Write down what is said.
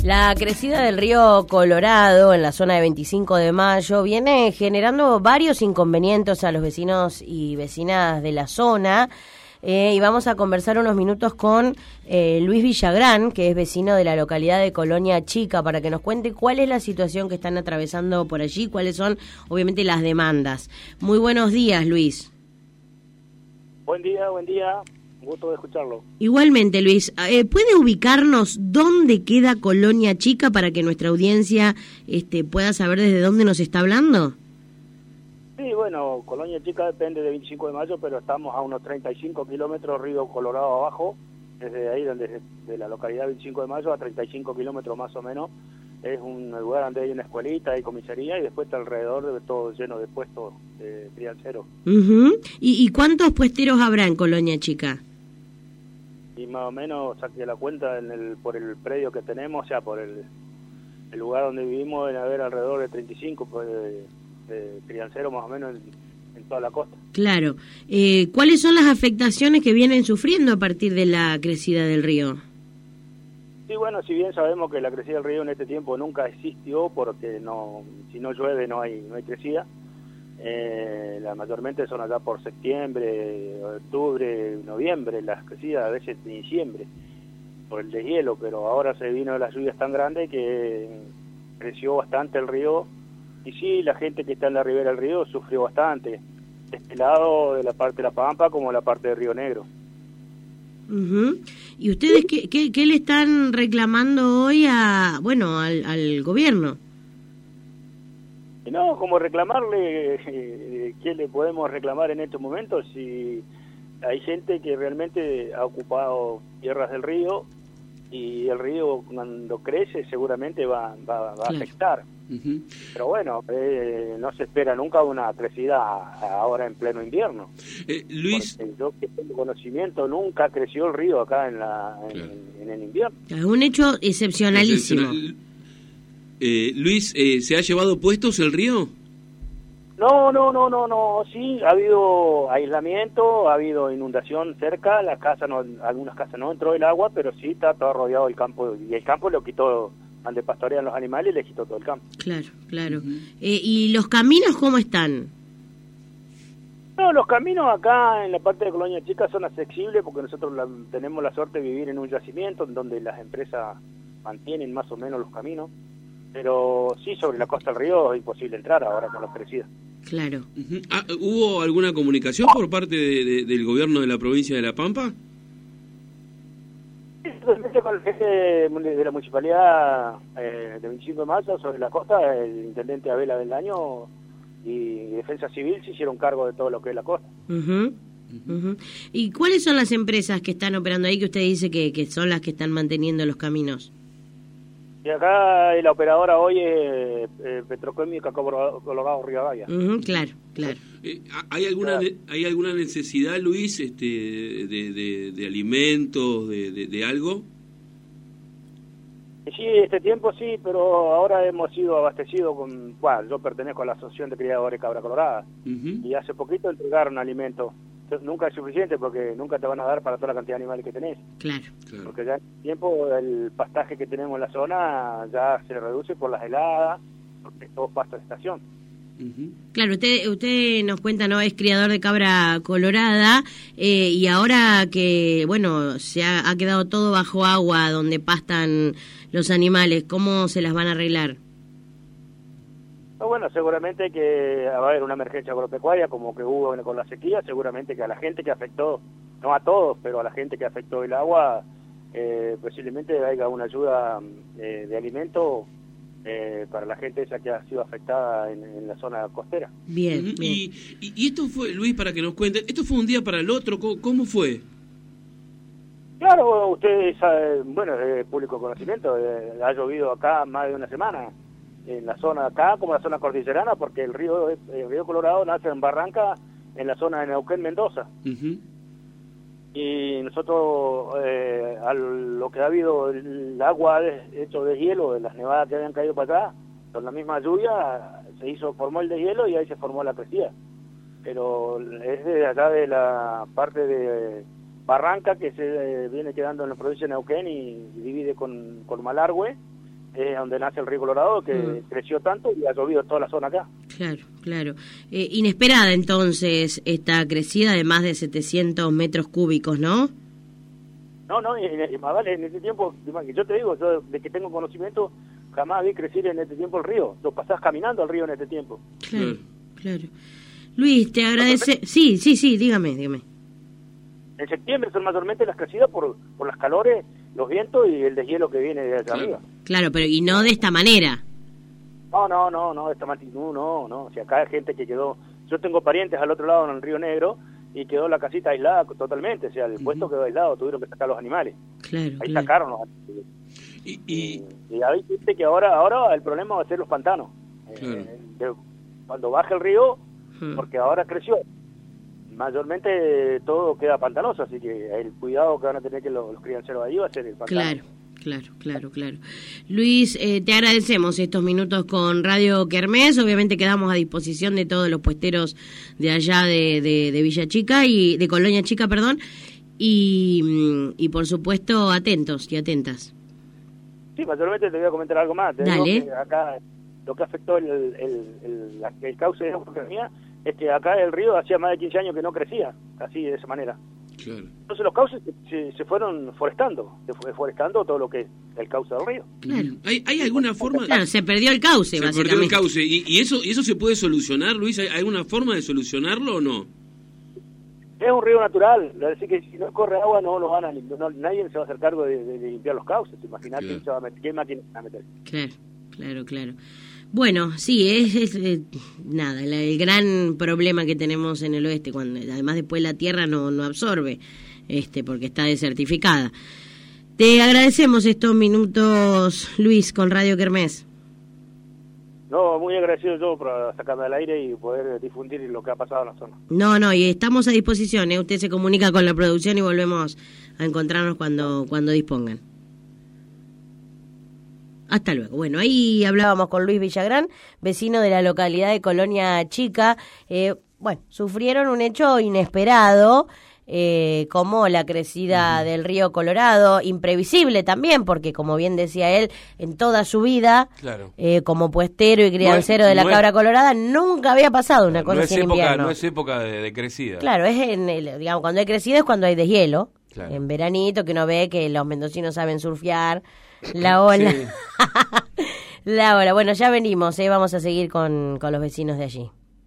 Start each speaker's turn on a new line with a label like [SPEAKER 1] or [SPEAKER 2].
[SPEAKER 1] La crecida del río Colorado en la zona de 25 de Mayo viene generando varios inconvenientes a los vecinos y vecinas de la zona. Y vamos a conversar unos minutos con Luis Villagrán, que es vecino de la localidad de Colonia Chica, para que nos cuente cuál es la situación que están atravesando por allí, cuáles son, obviamente, las demandas. Muy buenos días, Luis.
[SPEAKER 2] Buen día, un gusto de escucharlo.
[SPEAKER 1] Igualmente, Luis, ¿puede ubicarnos dónde queda Colonia Chica para que nuestra audiencia pueda saber desde dónde nos está hablando?
[SPEAKER 2] Sí, bueno, Colonia Chica depende de 25 de Mayo, pero estamos a unos 35 kilómetros río Colorado abajo, desde ahí, de la localidad 25 de Mayo a 35 kilómetros más o menos. Es un lugar donde hay una escuelita, hay comisaría y después está alrededor de todo lleno de puestos de crianceros.
[SPEAKER 1] ¿Y cuántos puesteros habrá en Colonia Chica?
[SPEAKER 2] Y más o menos, saqué la cuenta por el predio que tenemos, o sea, por el lugar donde vivimos, debe haber alrededor de 35 de crianceros más o menos en toda la costa.
[SPEAKER 1] Claro. ¿Cuáles son las afectaciones que vienen sufriendo a partir de la crecida del río?
[SPEAKER 2] Sí, bueno, si bien sabemos que la crecida del río en este tiempo nunca existió, porque si no llueve no hay crecida. Mayormente son allá por septiembre, octubre, noviembre, las crecidas, a veces en diciembre, por el deshielo, pero ahora se vino las lluvias tan grandes que creció bastante el río, y sí, la gente que está en la ribera del río sufrió bastante, de este lado de la parte de La Pampa como la parte de Río Negro.
[SPEAKER 1] ¿Y ustedes qué le están reclamando hoy al gobierno?
[SPEAKER 2] No, como reclamarle, ¿qué le podemos reclamar en estos momentos? Si hay gente que realmente ha ocupado tierras del río y el río cuando crece seguramente va a afectar. Pero bueno, no se espera nunca una crecida ahora en pleno invierno.
[SPEAKER 3] Luis,
[SPEAKER 2] porque yo que tengo conocimiento, nunca creció el río acá en el invierno.
[SPEAKER 1] Es un hecho excepcionalísimo.
[SPEAKER 3] Luis, ¿se ha llevado puestos el río?
[SPEAKER 2] No, sí, ha habido aislamiento, ha habido inundación cerca, algunas casas no entró el agua, pero sí está todo rodeado el campo, y el campo lo quitó, donde pastorean los animales, le quitó todo el campo.
[SPEAKER 1] Claro. ¿Y los caminos cómo están?
[SPEAKER 2] No, los caminos acá en la parte de Colonia Chica son accesibles porque nosotros tenemos la suerte de vivir en un yacimiento en donde las empresas mantienen más o menos los caminos, pero sí, sobre la costa del río es imposible entrar ahora con la crecida.
[SPEAKER 1] Claro.
[SPEAKER 3] ¿Hubo alguna comunicación por parte del gobierno de la provincia de La Pampa?
[SPEAKER 2] Sí, con el jefe de la municipalidad de 25 de Mayo sobre la costa, el intendente Abela del Año y Defensa Civil se hicieron cargo de todo lo que es la costa.
[SPEAKER 1] ¿Y cuáles son las empresas que están operando ahí que usted dice que son las que están manteniendo los caminos?
[SPEAKER 2] Y acá la operadora hoy es Petroquímica Colorado Rivadavia.
[SPEAKER 1] Claro.
[SPEAKER 3] ¿Hay alguna necesidad, Luis, de alimentos, de algo?
[SPEAKER 2] Sí, este tiempo sí, pero ahora hemos sido abastecidos yo pertenezco a la Asociación de Criadores de Cabra Colorada, y hace poquito entregaron alimentos. Nunca es suficiente porque nunca te van a dar para toda la cantidad de animales que tenés.
[SPEAKER 1] Claro.
[SPEAKER 2] Porque ya en el tiempo el pastaje que tenemos en la zona ya se reduce por las heladas, porque es todo pasto de estación.
[SPEAKER 1] Claro, usted nos cuenta, ¿no? Es criador de cabra colorada y ahora que, se ha quedado todo bajo agua donde pastan los animales, ¿cómo se las van a arreglar?
[SPEAKER 2] Bueno, seguramente que va a haber una emergencia agropecuaria como que hubo con la sequía, seguramente que a la gente que afectó, no a todos, pero a la gente que afectó el agua, posiblemente haya una ayuda de alimento para la gente esa que ha sido afectada en la zona costera.
[SPEAKER 1] Bien.
[SPEAKER 3] Y esto fue, Luis, para que nos cuenten, ¿esto fue un día para el otro? ¿Cómo fue?
[SPEAKER 2] Claro, ustedes saben, es público conocimiento, ha llovido acá más de una semana, en la zona acá como la zona cordillerana, porque el río Colorado nace en Barranca, en la zona de Neuquén, Mendoza. Y nosotros, a lo que ha habido el agua hecho de hielo, de las nevadas que habían caído para acá, con la misma lluvia formó el deshielo y ahí se formó la crecida. Pero es de allá de la parte de Barranca, que se viene quedando en la provincia de Neuquén y divide con Malargüe, donde nace el río Colorado, que creció tanto y ha llovido toda la zona acá.
[SPEAKER 1] Claro, claro. Inesperada entonces esta crecida de más de 700 metros cúbicos, ¿no?
[SPEAKER 2] No, y más vale, en este tiempo, yo te digo, yo de que tengo conocimiento, jamás vi crecer en este tiempo el río. Lo pasás caminando al río en este tiempo.
[SPEAKER 1] Claro, claro. Luis, te agradece... Sí, dígame.
[SPEAKER 2] En septiembre son mayormente las crecidas por las calores, los vientos y el deshielo que viene de allá arriba.
[SPEAKER 1] Claro, pero y no de esta manera.
[SPEAKER 2] No, de esta magnitud, no. Si acá hay gente que quedó... Yo tengo parientes al otro lado en el Río Negro y quedó la casita aislada totalmente, o sea, el puesto quedó aislado, tuvieron que sacar los animales.
[SPEAKER 1] Claro.
[SPEAKER 2] Ahí sacaron los animales. Y hay gente que ahora el problema va a ser los pantanos. Cuando baje el río, porque ahora creció, mayormente todo queda pantanoso, así que el cuidado que van a tener que los crianceros ahí va a ser el pantano. Claro.
[SPEAKER 1] Luis, te agradecemos estos minutos con Radio Kermés. Obviamente quedamos a disposición de todos los puesteros de allá de Villa Chica y de Colonia Chica, perdón, y por supuesto atentos y atentas.
[SPEAKER 2] Sí, mayormente te voy a comentar algo más. Te
[SPEAKER 1] Dale.
[SPEAKER 2] digo que acá lo que afectó el cauce de la mía es que acá el río hacía más de 15 años que no crecía así de esa manera.
[SPEAKER 3] Claro.
[SPEAKER 2] Entonces los cauces se fueron forestando, todo lo que es el cauce del río.
[SPEAKER 1] Claro.
[SPEAKER 3] ¿Hay alguna forma?
[SPEAKER 1] Claro, se perdió el cauce, básicamente.
[SPEAKER 3] Se perdió el cauce. ¿Y eso se puede solucionar, Luis? ¿Hay alguna forma de solucionarlo o no?
[SPEAKER 2] Es un río natural, así que si no corre agua no lo van a limpiar, nadie se va a hacer cargo de limpiar los cauces. Imagínate,
[SPEAKER 3] Claro.
[SPEAKER 2] se va a meter, ¿qué máquina va a meter?
[SPEAKER 1] Claro. Bueno, sí, es nada, el gran problema que tenemos en el oeste, cuando además después la tierra no absorbe, porque está desertificada. Te agradecemos estos minutos, Luis, con Radio Kermés.
[SPEAKER 2] No, muy agradecido yo por sacarme al aire y poder difundir lo que ha pasado en la zona.
[SPEAKER 1] No, y estamos a disposición, Usted se comunica con la producción y volvemos a encontrarnos cuando dispongan. Hasta luego. Bueno, ahí hablábamos con Luis Villagrán, vecino de la localidad de Colonia Chica. Sufrieron un hecho inesperado, como la crecida del río Colorado, imprevisible también, porque como bien decía él, en toda su vida,
[SPEAKER 4] claro,
[SPEAKER 1] como puestero y criancero de la cabra colorada, nunca había pasado una cosa así en invierno.
[SPEAKER 4] No es época de crecida.
[SPEAKER 1] Claro, es digamos, cuando hay crecida es cuando hay deshielo.
[SPEAKER 4] Claro.
[SPEAKER 1] En veranito, que uno ve que los mendocinos saben surfear, la ola.
[SPEAKER 4] Sí.
[SPEAKER 1] La ola. Bueno, ya venimos, vamos a seguir con los vecinos de allí.